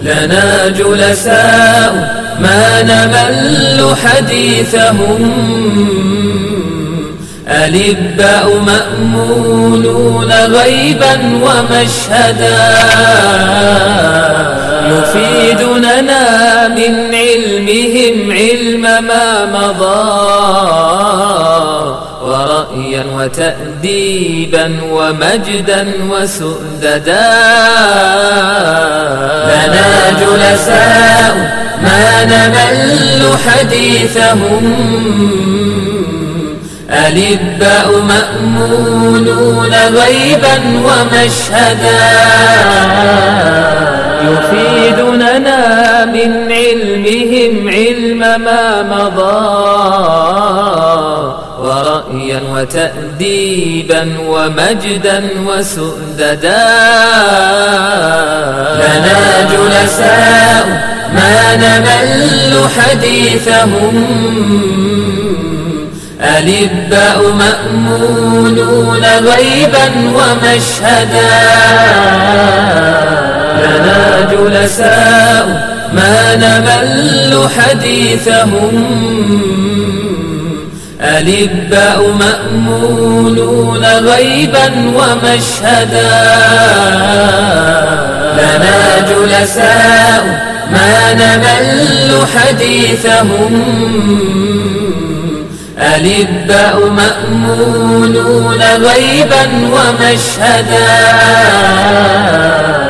لنا جلساء ما نمل حديثهم، ألباء مأمونون غيبا ومشهدا، يفيدوننا من علمهم علم ما مضى، ورأيا وتأديبا ومجدا وسؤددا. لنا جلساء ما نمل حديثهم، ألباء مأمونون غيبا ومشهدا، يفيدوننا من علمهم علم ما مضى، ورأيا وتأديبا ومجدا وسؤددا. لنا جلساء ما نمل حديثهم، ألباء مأمونون غيبا ومشهدا. لنا جلساء ما نمل حديثهم، ألباء مأمونون غيبا ومشهدا. لنا جلساء ما نمل حديثهم، ألباء مأمونون غيبا ومشهدا.